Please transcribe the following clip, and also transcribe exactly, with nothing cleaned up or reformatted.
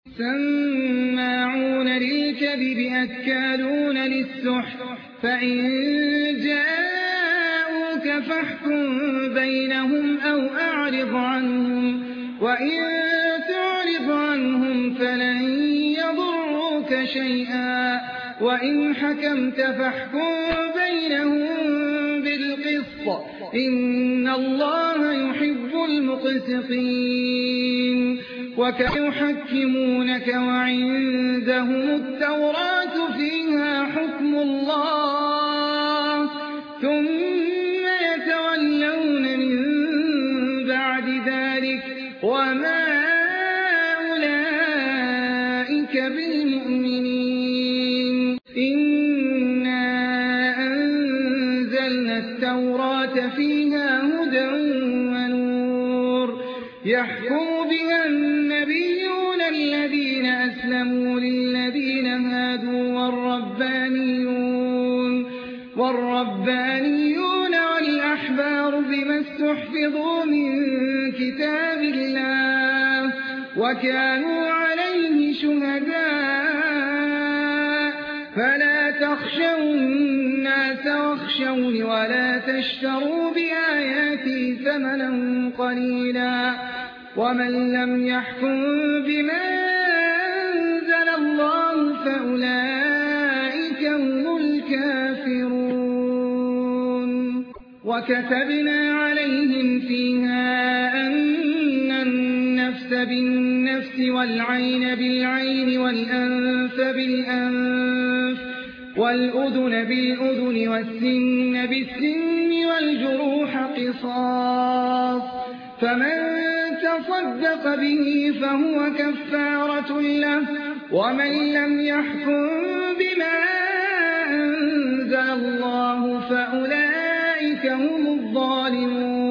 سماعون للكذب أكالون للسحت فإن جاءوك فاحكم بينهم أو أعرض عنهم وإن تعرض عنهم فلن يضروك شيئا وإن حكمت فاحكم بينهم بالقسط إن الله يحب المقسطين وكانوا يحكمونك وعندهم التوراة فيها حكم الله ثم يتولون من بعد ذلك وما أولئك بالمؤمنين إنا أنزلنا التوراة فيها هدى ونور يحكم بها النبيون الذين أسلموا للذين هادوا والربانيون, والربانيون والأحبار بما استحفظوا من كتاب الله وكانوا عليه شهداء فلا تخشوا الناس واخشوني ولا تشتروا بآياتي ثمنا قليلا ومن لم يحكم بما أنزل الله فأولئك هم الكافرون وكتبنا عليهم فيها أن النفس بالنفس والعين بالعين والأنف بالأنف والأذن بالأذن والسن بالسن والجروح قصاص فمن تصدق به فهو كفارة له ومن لم يحكم بما أنزل الله فأولئك هم الظالمون